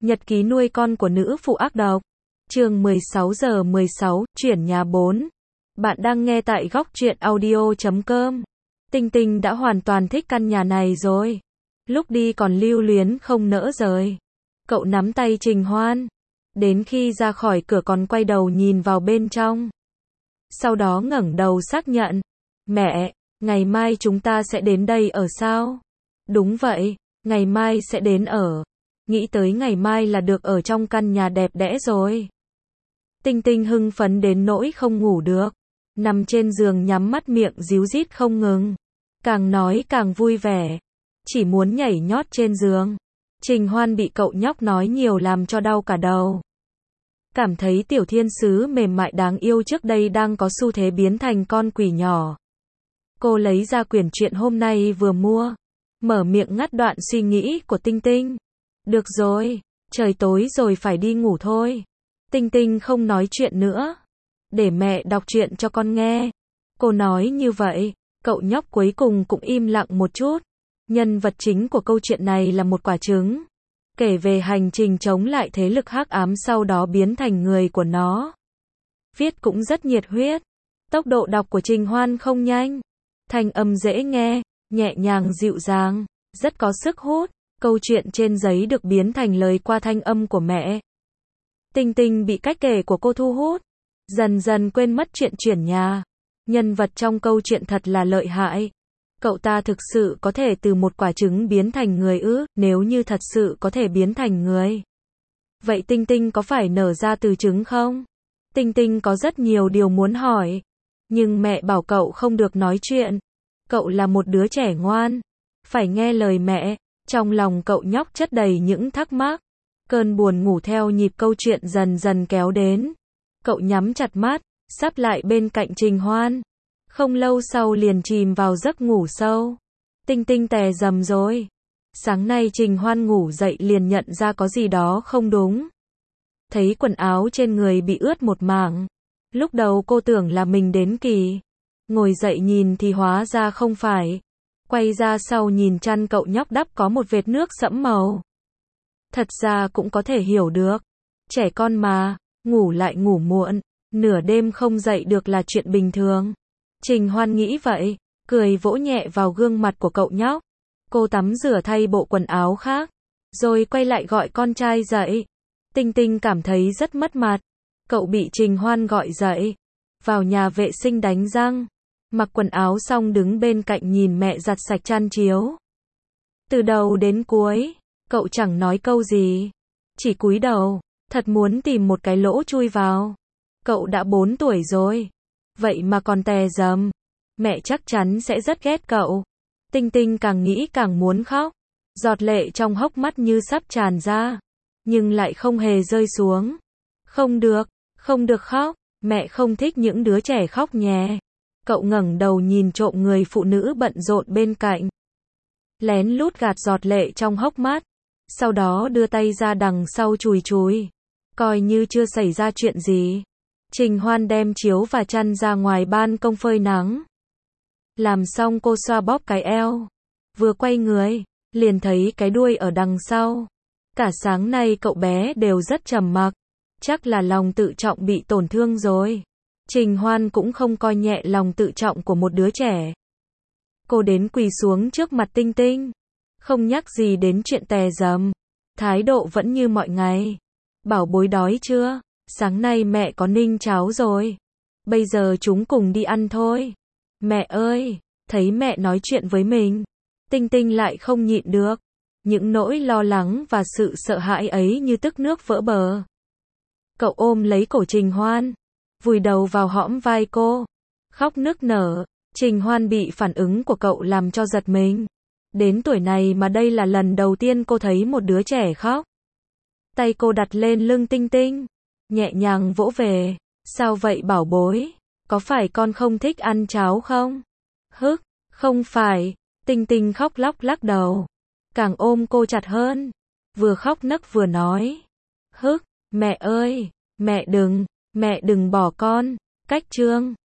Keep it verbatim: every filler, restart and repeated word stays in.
Nhật ký nuôi con của nữ phụ ác độc. Chương mười sáu giờ mười sáu, chuyển nhà bốn. Bạn đang nghe tại góc truyện audio chấm com. Tinh Tinh đã hoàn toàn thích căn nhà này rồi. Lúc đi còn lưu luyến không nỡ rời. Cậu nắm tay Trình Hoan. Đến khi ra khỏi cửa còn quay đầu nhìn vào bên trong. Sau đó ngẩng đầu xác nhận. Mẹ, ngày mai chúng ta sẽ đến đây ở sao? Đúng vậy, ngày mai sẽ đến ở. Nghĩ tới ngày mai là được ở trong căn nhà đẹp đẽ rồi. Tinh Tinh hưng phấn đến nỗi không ngủ được. Nằm trên giường nhắm mắt miệng ríu rít không ngừng. Càng nói càng vui vẻ. Chỉ muốn nhảy nhót trên giường. Trình Hoan bị cậu nhóc nói nhiều làm cho đau cả đầu. Cảm thấy tiểu thiên sứ mềm mại đáng yêu trước đây đang có xu thế biến thành con quỷ nhỏ. Cô lấy ra quyển truyện hôm nay vừa mua. Mở miệng ngắt đoạn suy nghĩ của Tinh Tinh. Được rồi, trời tối rồi phải đi ngủ thôi. Tinh Tinh không nói chuyện nữa. Để mẹ đọc truyện cho con nghe. Cô nói như vậy, cậu nhóc cuối cùng cũng im lặng một chút. Nhân vật chính của câu chuyện này là một quả trứng. Kể về hành trình chống lại thế lực hắc ám sau đó biến thành người của nó. Viết cũng rất nhiệt huyết. Tốc độ đọc của Trình Hoan không nhanh. Thanh âm dễ nghe, nhẹ nhàng dịu dàng, rất có sức hút. Câu chuyện trên giấy được biến thành lời qua thanh âm của mẹ. Tinh Tinh bị cách kể của cô thu hút. Dần dần quên mất chuyện chuyển nhà. Nhân vật trong câu chuyện thật là lợi hại. Cậu ta thực sự có thể từ một quả trứng biến thành người ư? Nếu như thật sự có thể biến thành người. Vậy Tinh Tinh có phải nở ra từ trứng không? Tinh Tinh có rất nhiều điều muốn hỏi. Nhưng mẹ bảo cậu không được nói chuyện. Cậu là một đứa trẻ ngoan. Phải nghe lời mẹ. Trong lòng cậu nhóc chất đầy những thắc mắc. Cơn buồn ngủ theo nhịp câu chuyện dần dần kéo đến. Cậu nhắm chặt mắt, sắp lại bên cạnh Trình Hoan. Không lâu sau liền chìm vào giấc ngủ sâu. Tinh Tinh tè rầm rồi. Sáng nay Trình Hoan ngủ dậy liền nhận ra có gì đó không đúng. Thấy quần áo trên người bị ướt một mảng. Lúc đầu cô tưởng là mình đến kỳ. Ngồi dậy nhìn thì hóa ra không phải. Quay ra sau nhìn chăn cậu nhóc đắp có một vệt nước sẫm màu. Thật ra cũng có thể hiểu được. Trẻ con mà, ngủ lại ngủ muộn, nửa đêm không dậy được là chuyện bình thường. Trình Hoan nghĩ vậy, cười vỗ nhẹ vào gương mặt của cậu nhóc. Cô tắm rửa thay bộ quần áo khác, rồi quay lại gọi con trai dậy. Tinh Tinh cảm thấy rất mất mặt. Cậu bị Trình Hoan gọi dậy. Vào nhà vệ sinh đánh răng. Mặc quần áo xong đứng bên cạnh nhìn mẹ giặt sạch chăn chiếu. Từ đầu đến cuối, cậu chẳng nói câu gì. Chỉ cúi đầu, thật muốn tìm một cái lỗ chui vào. Cậu đã bốn tuổi rồi. Vậy mà còn tè rầm. Mẹ chắc chắn sẽ rất ghét cậu. Tinh Tinh càng nghĩ càng muốn khóc. Giọt lệ trong hốc mắt như sắp tràn ra. Nhưng lại không hề rơi xuống. Không được, không được khóc. Mẹ không thích những đứa trẻ khóc nhé. Cậu ngẩng đầu nhìn trộm người phụ nữ bận rộn bên cạnh. Lén lút gạt giọt lệ trong hốc mắt. Sau đó đưa tay ra đằng sau chùi chùi. Coi như chưa xảy ra chuyện gì. Trình Hoan đem chiếu và chăn ra ngoài ban công phơi nắng. Làm xong cô xoa bóp cái eo. Vừa quay người, liền thấy cái đuôi ở đằng sau. Cả sáng nay cậu bé đều rất trầm mặc. Chắc là lòng tự trọng bị tổn thương rồi. Trình Hoan cũng không coi nhẹ lòng tự trọng của một đứa trẻ. Cô đến quỳ xuống trước mặt Tinh Tinh. Không nhắc gì đến chuyện tè rầm. Thái độ vẫn như mọi ngày. Bảo bối đói chưa? Sáng nay mẹ có ninh cháo rồi. Bây giờ chúng cùng đi ăn thôi. Mẹ ơi! Thấy mẹ nói chuyện với mình. Tinh Tinh lại không nhịn được. Những nỗi lo lắng và sự sợ hãi ấy như tức nước vỡ bờ. Cậu ôm lấy cổ Trình Hoan. Vùi đầu vào hõm vai cô. Khóc nức nở. Trình Hoan bị phản ứng của cậu làm cho giật mình. Đến tuổi này mà đây là lần đầu tiên cô thấy một đứa trẻ khóc. Tay cô đặt lên lưng Tinh Tinh. Nhẹ nhàng vỗ về. Sao vậy bảo bối? Có phải con không thích ăn cháo không? Hức, không phải. Tinh Tinh khóc lóc lắc đầu. Càng ôm cô chặt hơn. Vừa khóc nấc vừa nói. Hức, mẹ ơi, mẹ đừng, mẹ đừng bỏ con. Cách chương.